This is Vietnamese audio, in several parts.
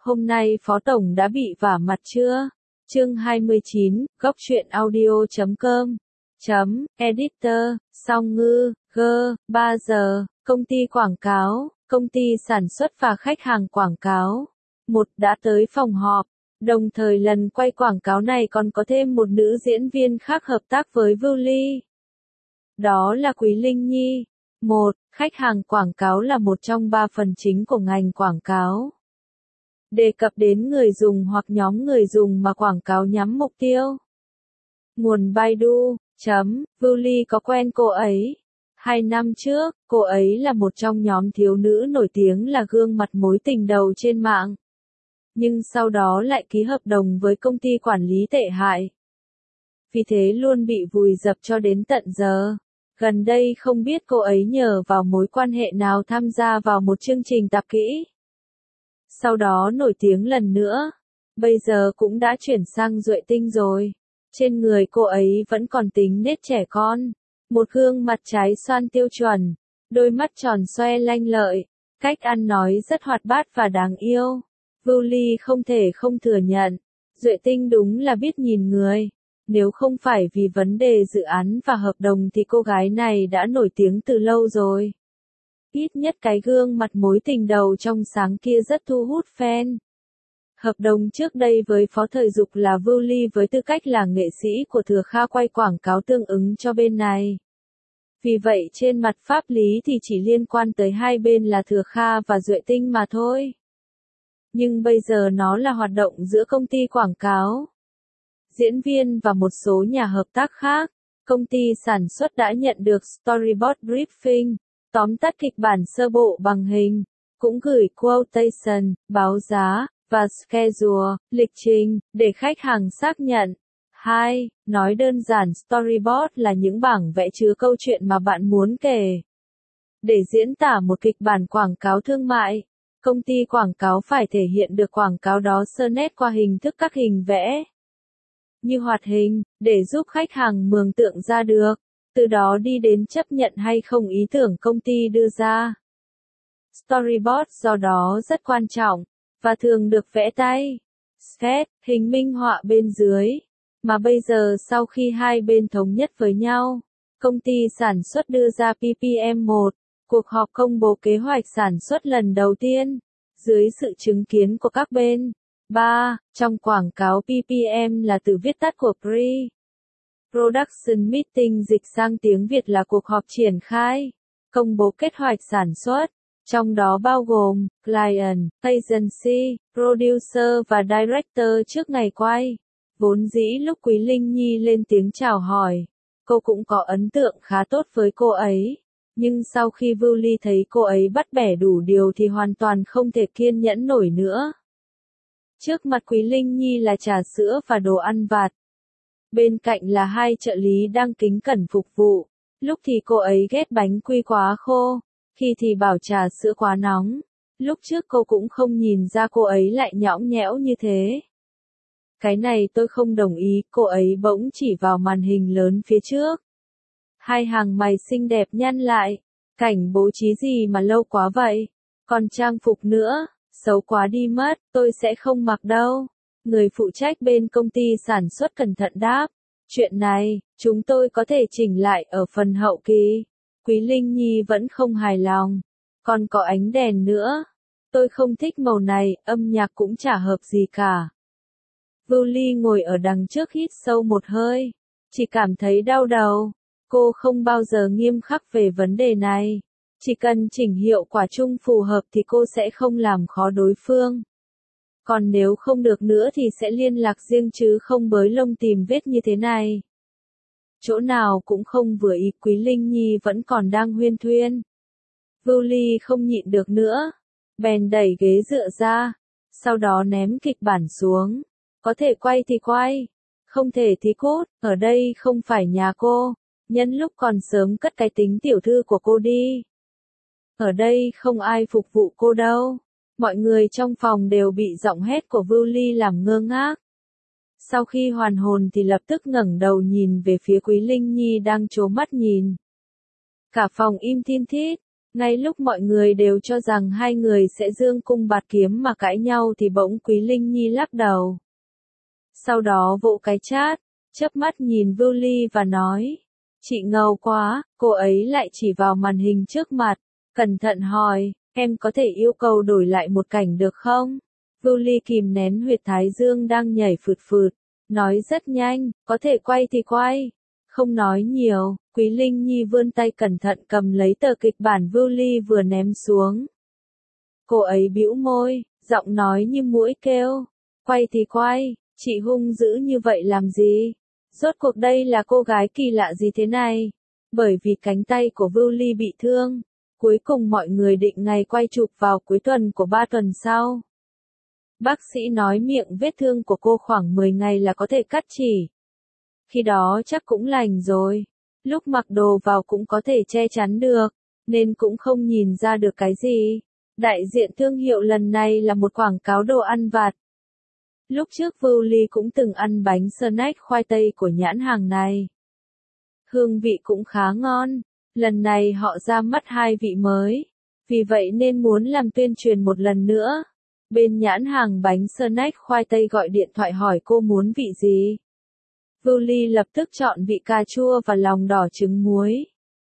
Hôm nay Phó Tổng đã bị vả mặt chưa? Chương 29, góc truyện audio.com. Editor, Song Ngư, 3 giờ, công ty quảng cáo, công ty sản xuất và khách hàng quảng cáo. Đã tới phòng họp, đồng thời lần quay quảng cáo này còn có thêm một nữ diễn viên khác hợp tác với Vưu Ly. Đó là Quý Linh Nhi. Khách hàng quảng cáo là một trong 3 phần chính của ngành quảng cáo. Đề cập đến người dùng hoặc nhóm người dùng mà quảng cáo nhắm mục tiêu. Nguồn Baidu, Vưu Ly có quen cô ấy. 2 năm trước, cô ấy là một trong nhóm thiếu nữ nổi tiếng là gương mặt mối tình đầu trên mạng. Nhưng sau đó lại ký hợp đồng với công ty quản lý tệ hại. Vì thế luôn bị vùi dập cho đến tận giờ. Gần đây không biết cô ấy nhờ vào mối quan hệ nào tham gia vào một chương trình tạp kỹ. Sau đó nổi tiếng lần nữa. Bây giờ cũng đã chuyển sang Duệ Tinh rồi. Trên người cô ấy vẫn còn tính nết trẻ con. Một gương mặt trái xoan tiêu chuẩn. Đôi mắt tròn xoe lanh lợi. Cách ăn nói rất hoạt bát và đáng yêu. Vưu Ly không thể không thừa nhận. Duệ Tinh đúng là biết nhìn người. Nếu không phải vì vấn đề dự án và hợp đồng thì cô gái này đã nổi tiếng từ lâu rồi. Ít nhất cái gương mặt mối tình đầu trong sáng kia rất thu hút fan. Hợp đồng trước đây với Phó Thời Dục là Vưu Ly với tư cách là nghệ sĩ của Thừa Kha quay quảng cáo tương ứng cho bên này. Vì vậy trên mặt pháp lý thì chỉ liên quan tới hai bên là Thừa Kha và Duệ Tinh mà thôi. Nhưng bây giờ nó là hoạt động giữa công ty quảng cáo, diễn viên và một số nhà hợp tác khác. Công ty sản xuất đã nhận được storyboard briefing, tóm tắt kịch bản sơ bộ bằng hình, cũng gửi quotation, báo giá, và schedule, lịch trình, để khách hàng xác nhận. 2. Nói đơn giản storyboard là những bảng vẽ chứa câu chuyện mà bạn muốn kể. Để diễn tả một kịch bản quảng cáo thương mại, công ty quảng cáo phải thể hiện được quảng cáo đó sơ nét qua hình thức các hình vẽ như hoạt hình, để giúp khách hàng mường tượng ra được, từ đó đi đến chấp nhận hay không ý tưởng công ty đưa ra. Storyboard do đó rất quan trọng, và thường được vẽ tay. Sketch, hình minh họa bên dưới. Mà bây giờ sau khi hai bên thống nhất với nhau, công ty sản xuất đưa ra PPM1, cuộc họp công bố kế hoạch sản xuất lần đầu tiên, dưới sự chứng kiến của các bên. 3. Trong quảng cáo PPM là từ viết tắt của Pre-Production Meeting, dịch sang tiếng Việt là cuộc họp triển khai, công bố kế hoạch sản xuất, trong đó bao gồm Client, Agency, Producer và Director trước ngày quay. Vốn dĩ lúc Quý Linh Nhi lên tiếng chào hỏi, cô cũng có ấn tượng khá tốt với cô ấy. Nhưng sau khi Vưu Ly thấy cô ấy bắt bẻ đủ điều thì hoàn toàn không thể kiên nhẫn nổi nữa. Trước mặt Quý Linh Nhi là trà sữa và đồ ăn vặt. Bên cạnh là hai trợ lý đang kính cẩn phục vụ. Lúc thì cô ấy ghét bánh quy quá khô, khi thì bảo trà sữa quá nóng. Lúc trước cô cũng không nhìn ra cô ấy lại nhõng nhẽo như thế. Cái này tôi không đồng ý, cô ấy bỗng chỉ vào màn hình lớn phía trước. Hai hàng mày xinh đẹp nhăn lại. Cảnh bố trí gì mà lâu quá vậy? Còn trang phục nữa, xấu quá đi mất, tôi sẽ không mặc đâu. Người phụ trách bên công ty sản xuất cẩn thận đáp. Chuyện này, chúng tôi có thể chỉnh lại ở phần hậu kỳ. Quý Linh Nhi vẫn không hài lòng. Còn có ánh đèn nữa. Tôi không thích màu này, âm nhạc cũng chả hợp gì cả. Vưu Ly ngồi ở đằng trước hít sâu một hơi. Chỉ cảm thấy đau đầu. Cô không bao giờ nghiêm khắc về vấn đề này. Chỉ cần chỉnh hiệu quả chung phù hợp thì cô sẽ không làm khó đối phương. Còn nếu không được nữa thì sẽ liên lạc riêng chứ không bới lông tìm vết như thế này. Chỗ nào cũng không vừa ý, Quý Linh Nhi vẫn còn đang huyên thuyên. Vưu Ly không nhịn được nữa. Bèn đẩy ghế dựa ra. Sau đó ném kịch bản xuống. Có thể quay thì quay. Không thể thì cút, ở đây không phải nhà cô. Nhân lúc còn sớm cất cái tính tiểu thư của cô đi. Ở đây không ai phục vụ cô đâu. Mọi người trong phòng đều bị giọng hét của Vưu Ly làm ngơ ngác. Sau khi hoàn hồn thì lập tức ngẩng đầu nhìn về phía Quý Linh Nhi đang trố mắt nhìn. Cả phòng im thin thít. Ngay lúc mọi người đều cho rằng hai người sẽ dương cung bạt kiếm mà cãi nhau thì bỗng Quý Linh Nhi lắc đầu. Sau đó vỗ cái chát, chớp mắt nhìn Vưu Ly và nói. Chị ngầu quá, cô ấy lại chỉ vào màn hình trước mặt, cẩn thận hỏi, em có thể yêu cầu đổi lại một cảnh được không? Vưu Ly kìm nén huyệt thái dương đang nhảy phượt phượt, nói rất nhanh, có thể quay thì quay. Không nói nhiều, Quý Linh Nhi vươn tay cẩn thận cầm lấy tờ kịch bản Vưu Ly vừa ném xuống. Cô ấy bĩu môi, giọng nói như muỗi kêu, quay thì quay, chị hung dữ như vậy làm gì? Rốt cuộc đây là cô gái kỳ lạ gì thế này? Bởi vì cánh tay của Vưu Ly bị thương, cuối cùng mọi người định ngày quay chụp vào cuối tuần của 3 tuần sau. Bác sĩ nói miệng vết thương của cô khoảng 10 ngày là có thể cắt chỉ. Khi đó chắc cũng lành rồi. Lúc mặc đồ vào cũng có thể che chắn được, nên cũng không nhìn ra được cái gì. Đại diện thương hiệu lần này là một quảng cáo đồ ăn vặt. Lúc trước Vưu Ly cũng từng ăn bánh snack khoai tây của nhãn hàng này. Hương vị cũng khá ngon. Lần này họ ra mắt 2 vị mới. Vì vậy nên muốn làm tuyên truyền một lần nữa. Bên nhãn hàng bánh snack khoai tây gọi điện thoại hỏi cô muốn vị gì. Vưu Ly lập tức chọn vị cà chua và lòng đỏ trứng muối.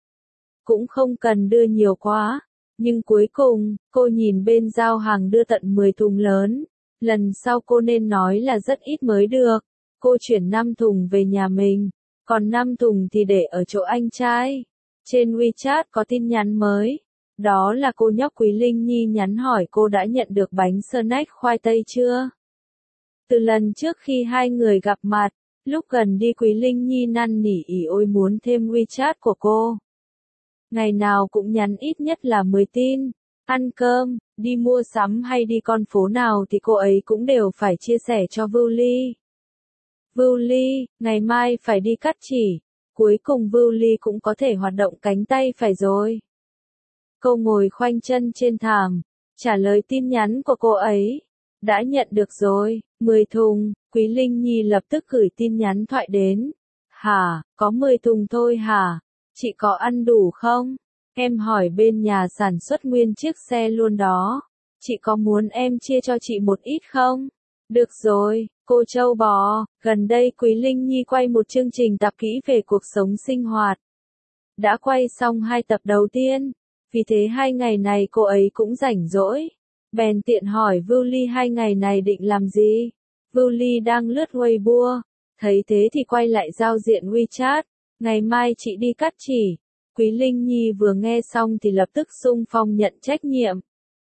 Cũng không cần đưa nhiều quá. Nhưng cuối cùng, cô nhìn bên giao hàng đưa tận 10 thùng lớn. Lần sau cô nên nói là rất ít mới được. Cô chuyển 5 thùng về nhà mình, còn 5 thùng thì để ở chỗ anh trai. Trên WeChat có tin nhắn mới. Đó là cô nhóc Quý Linh Nhi nhắn hỏi cô đã nhận được bánh snack khoai tây chưa. Từ lần trước khi hai người gặp mặt, lúc gần đi Quý Linh Nhi năn nỉ ỉ ôi muốn thêm WeChat của cô. Ngày nào cũng nhắn ít nhất là 10 tin. Ăn cơm, đi mua sắm hay đi con phố nào thì cô ấy cũng đều phải chia sẻ cho Vưu Ly. Vưu Ly, ngày mai phải đi cắt chỉ. Cuối cùng Vưu Ly cũng có thể hoạt động cánh tay phải rồi. Cô ngồi khoanh chân trên thảm, trả lời tin nhắn của cô ấy. Đã nhận được rồi, 10 thùng, Quý Linh Nhi lập tức gửi tin nhắn thoại đến. Hả, có 10 thùng thôi hả? Chị có ăn đủ không? Em hỏi bên nhà sản xuất nguyên chiếc xe luôn đó. Chị có muốn em chia cho chị một ít không? Được rồi, cô trâu bò. Gần đây Quý Linh Nhi quay một chương trình tập kỹ về cuộc sống sinh hoạt. Đã quay xong 2 tập đầu tiên. Vì thế 2 ngày này cô ấy cũng rảnh rỗi. Bèn tiện hỏi Vưu Ly 2 ngày này định làm gì? Vưu Ly đang lướt Weibo. Thấy thế thì quay lại giao diện WeChat. Ngày mai chị đi cắt chỉ. Quý Linh Nhi vừa nghe xong thì lập tức xung phong nhận trách nhiệm.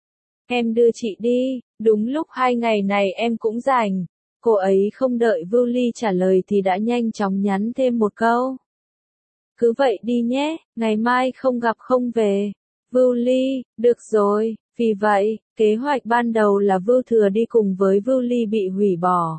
Em đưa chị đi, đúng lúc 2 ngày này em cũng rảnh. Cô ấy không đợi Vưu Ly trả lời thì đã nhanh chóng nhắn thêm một câu. Cứ vậy đi nhé, ngày mai không gặp không về. Vưu Ly, được rồi, vì vậy, kế hoạch ban đầu là Vưu Thừa đi cùng với Vưu Ly bị hủy bỏ.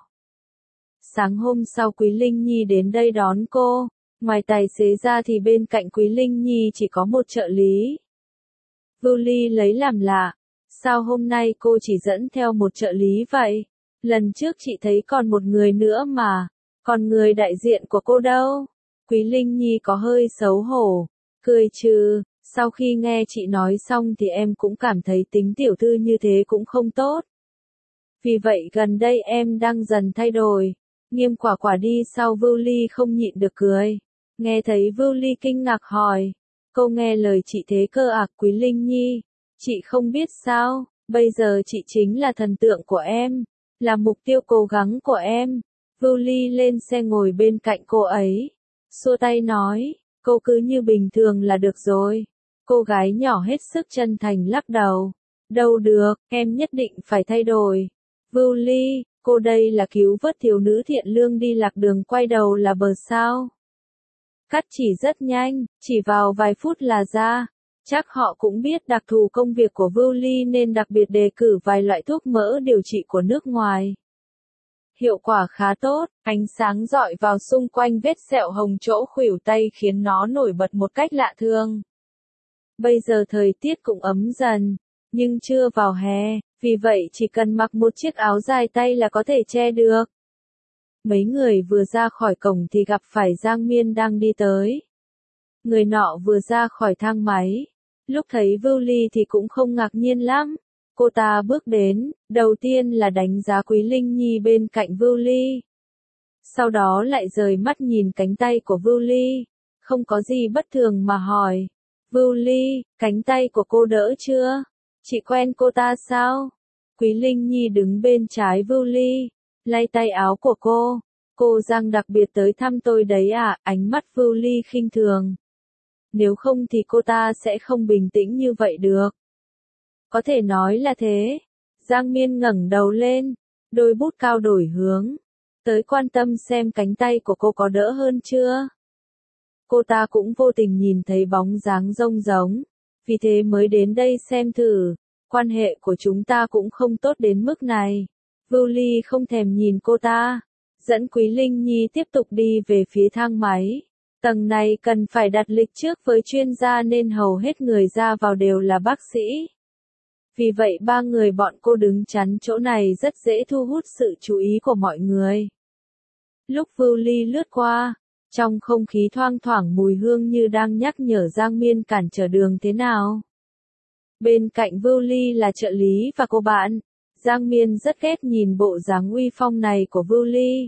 Sáng hôm sau Quý Linh Nhi đến đây đón cô. Ngoài tài xế ra thì bên cạnh Quý Linh Nhi chỉ có một trợ lý. Vưu Ly lấy làm lạ. Sao hôm nay cô chỉ dẫn theo một trợ lý vậy? Lần trước chị thấy còn một người nữa mà. Còn người đại diện của cô đâu? Quý Linh Nhi có hơi xấu hổ. Cười trừ. Sau khi nghe chị nói xong thì em cũng cảm thấy tính tiểu thư như thế cũng không tốt. Vì vậy gần đây em đang dần thay đổi. Nghiêm quả quả đi sau Vưu Ly không nhịn được cười. Nghe thấy Vưu Ly kinh ngạc hỏi. Cô nghe lời chị thế cơ à Quý Linh Nhi? Chị không biết sao, bây giờ chị chính là thần tượng của em. Là mục tiêu cố gắng của em. Vưu Ly lên xe ngồi bên cạnh cô ấy. Xua tay nói, cô cứ như bình thường là được rồi. Cô gái nhỏ hết sức chân thành lắc đầu. Đâu được, em nhất định phải thay đổi. Vưu Ly, cô đây là cứu vớt thiếu nữ thiện lương đi lạc đường quay đầu là bờ sao. Cắt chỉ rất nhanh, chỉ vào vài phút là ra. Chắc họ cũng biết đặc thù công việc của Vưu Ly nên đặc biệt đề cử vài loại thuốc mỡ điều trị của nước ngoài. Hiệu quả khá tốt, ánh sáng rọi vào xung quanh vết sẹo hồng chỗ khuỷu tay khiến nó nổi bật một cách lạ thường. Bây giờ thời tiết cũng ấm dần, nhưng chưa vào hè, vì vậy chỉ cần mặc một chiếc áo dài tay là có thể che được. Mấy người vừa ra khỏi cổng thì gặp phải Giang Miên đang đi tới. Người nọ vừa ra khỏi thang máy, Lúc thấy Vưu Ly thì cũng không ngạc nhiên lắm. Cô ta bước đến, đầu tiên là đánh giá Quý Linh Nhi bên cạnh Vưu Ly. Sau đó lại rời mắt nhìn cánh tay của Vưu Ly, không có gì bất thường mà hỏi. Vưu Ly, cánh tay của cô đỡ chưa? Chị quen cô ta sao? Quý Linh Nhi đứng bên trái Vưu Ly, lay tay áo của cô. Cô Giang đặc biệt tới thăm tôi đấy à? Ánh mắt Vưu Ly khinh thường. Nếu không thì cô ta sẽ không bình tĩnh như vậy được. Có thể nói là thế. Giang Miên ngẩng đầu lên, đôi bút cao đổi hướng. Tới quan tâm xem cánh tay của cô có đỡ hơn chưa. Cô ta cũng vô tình nhìn thấy bóng dáng rông giống, vì thế mới đến đây xem thử. Quan hệ của chúng ta cũng không tốt đến mức này. Vưu Ly không thèm nhìn cô ta, dẫn Quý Linh Nhi tiếp tục đi về phía thang máy. Tầng này cần phải đặt lịch trước với chuyên gia nên hầu hết người ra vào đều là bác sĩ. Vì vậy ba người bọn cô đứng chắn chỗ này rất dễ thu hút sự chú ý của mọi người. Lúc Vưu Ly lướt qua, trong không khí thoang thoảng mùi hương như đang nhắc nhở Giang Miên cản trở đường thế nào. Bên cạnh Vưu Ly là trợ lý và cô bạn. Giang Miên rất ghét nhìn bộ dáng uy phong này của Vưu Ly.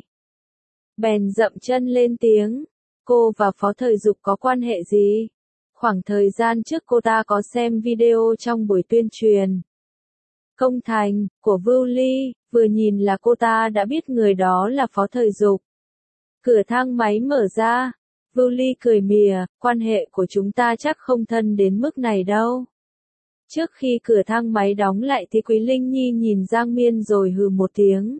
Bèn dậm chân lên tiếng. Cô và Phó Thời Dục có quan hệ gì? Khoảng thời gian trước cô ta có xem video trong buổi tuyên truyền Công Thành của Vưu Ly, vừa nhìn là cô ta đã biết người đó là Phó Thời Dục. Cửa thang máy mở ra, Vưu Ly cười mỉa, quan hệ của chúng ta chắc không thân đến mức này đâu. Trước khi cửa thang máy đóng lại thì Quý Linh Nhi nhìn Giang Miên rồi hừ một tiếng.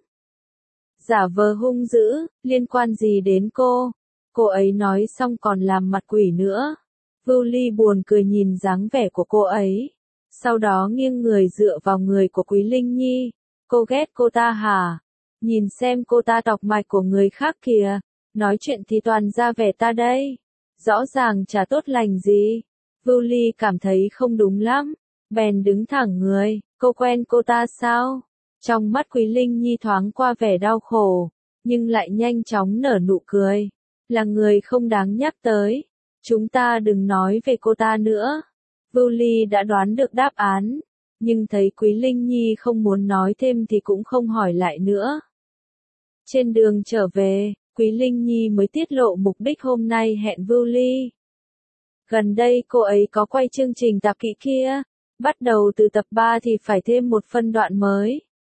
Giả vờ hung dữ, liên quan gì đến cô? Cô ấy nói xong còn làm mặt quỷ nữa. Vưu Ly buồn cười nhìn dáng vẻ của cô ấy. Sau đó nghiêng người dựa vào người của Quý Linh Nhi. Cô ghét cô ta hả? Nhìn xem cô ta đọc mạch của người khác kìa. Nói chuyện thì toàn ra vẻ ta đây. Rõ ràng chả tốt lành gì. Vưu Ly cảm thấy không đúng lắm. Bèn đứng thẳng người. Cô quen cô ta sao? Trong mắt Quý Linh Nhi thoáng qua vẻ đau khổ. Nhưng lại nhanh chóng nở nụ cười. Là người không đáng nhắc tới. Chúng ta đừng nói về cô ta nữa. Vưu Ly đã đoán được đáp án. Nhưng thấy Quý Linh Nhi không muốn nói thêm thì cũng không hỏi lại nữa. Trên đường trở về, Quý Linh Nhi mới tiết lộ mục đích hôm nay hẹn Vưu Ly. Gần đây cô ấy có quay chương trình tạp kỹ kia. Bắt đầu từ tập 3 thì phải thêm một phân đoạn mới.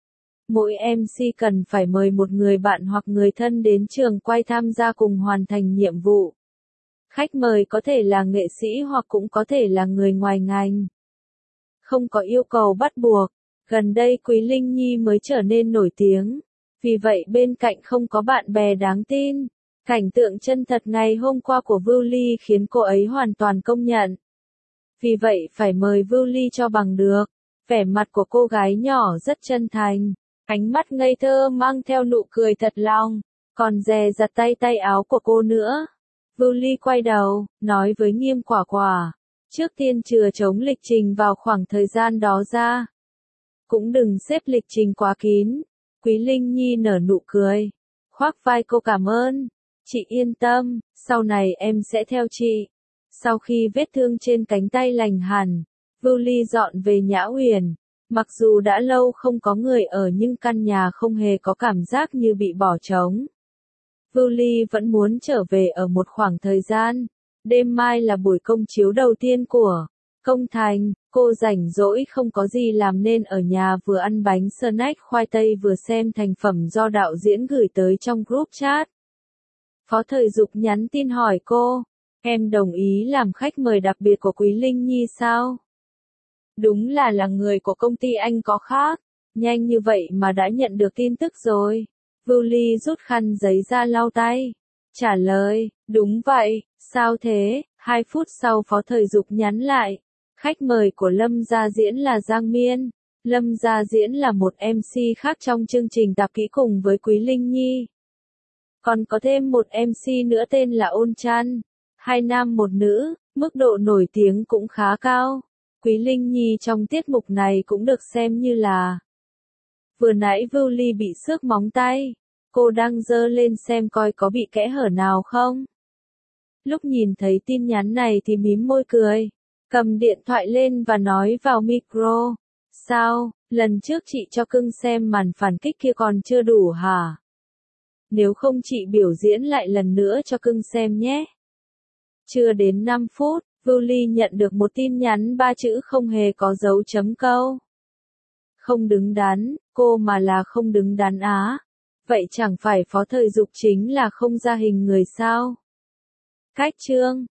Mỗi MC cần phải mời một người bạn hoặc người thân đến trường quay tham gia cùng hoàn thành nhiệm vụ. Khách mời có thể là nghệ sĩ hoặc cũng có thể là người ngoài ngành. Không có yêu cầu bắt buộc. Gần đây Quý Linh Nhi mới trở nên nổi tiếng. Vì vậy bên cạnh không có bạn bè đáng tin. Cảnh tượng chân thật ngày hôm qua của Vưu Ly khiến cô ấy hoàn toàn công nhận. Vì vậy phải mời Vưu Ly cho bằng được. Vẻ mặt của cô gái nhỏ rất chân thành. Ánh mắt ngây thơ mang theo nụ cười thật lòng. Còn dè dặt tay áo của cô nữa. Vưu Ly quay đầu, nói với Nghiêm Quả Quả. Trước tiên chừa trống lịch trình vào khoảng thời gian đó ra. Cũng đừng xếp lịch trình quá kín. Quý Linh Nhi nở nụ cười. Khoác vai cô cảm ơn. Chị yên tâm, sau này em sẽ theo chị. Sau khi vết thương trên cánh tay lành hẳn, Vưu Ly dọn về Nhã Uyển. Mặc dù đã lâu không có người ở nhưng căn nhà không hề có cảm giác như bị bỏ trống. Vưu Ly vẫn muốn trở về ở một khoảng thời gian. Đêm mai là buổi công chiếu đầu tiên của Công Thành. Cô rảnh rỗi không có gì làm nên ở nhà vừa ăn bánh snack khoai tây vừa xem thành phẩm do đạo diễn gửi tới trong group chat. Phó Thời Dục nhắn tin hỏi cô, em đồng ý làm khách mời đặc biệt của Quý Linh Nhi sao? Đúng là người của công ty anh có khác. Nhanh như vậy mà đã nhận được tin tức rồi. Vưu Ly rút khăn giấy ra lau tay. Trả lời, đúng vậy, sao thế? 2 phút sau Phó Thời Dục nhắn lại. Khách mời của Lâm Gia Diễn là Giang Miên. Lâm Gia Diễn là một MC khác trong chương trình tạp kỹ cùng với Quý Linh Nhi. Còn có thêm một MC nữa tên là Ôn Chan. 2 nam 1 nữ, mức độ nổi tiếng cũng khá cao. Quý Linh Nhi trong tiết mục này cũng được xem như là. Vừa nãy Vưu Ly bị xước móng tay. Cô đang giơ lên xem coi có bị kẽ hở nào không. Lúc nhìn thấy tin nhắn này thì mím môi cười. cầm điện thoại lên và nói vào micro. Sao, lần trước chị cho cưng xem màn phản kích kia còn chưa đủ hả? Nếu không chị biểu diễn lại lần nữa cho cưng xem nhé. Chưa đến 5 phút, Julie nhận được một tin nhắn 3 chữ không hề có dấu chấm câu. Không đứng đắn, cô mà là không đứng đắn á. Vậy chẳng phải Phó Thời Dục chính là không ra hình người sao? Cách chương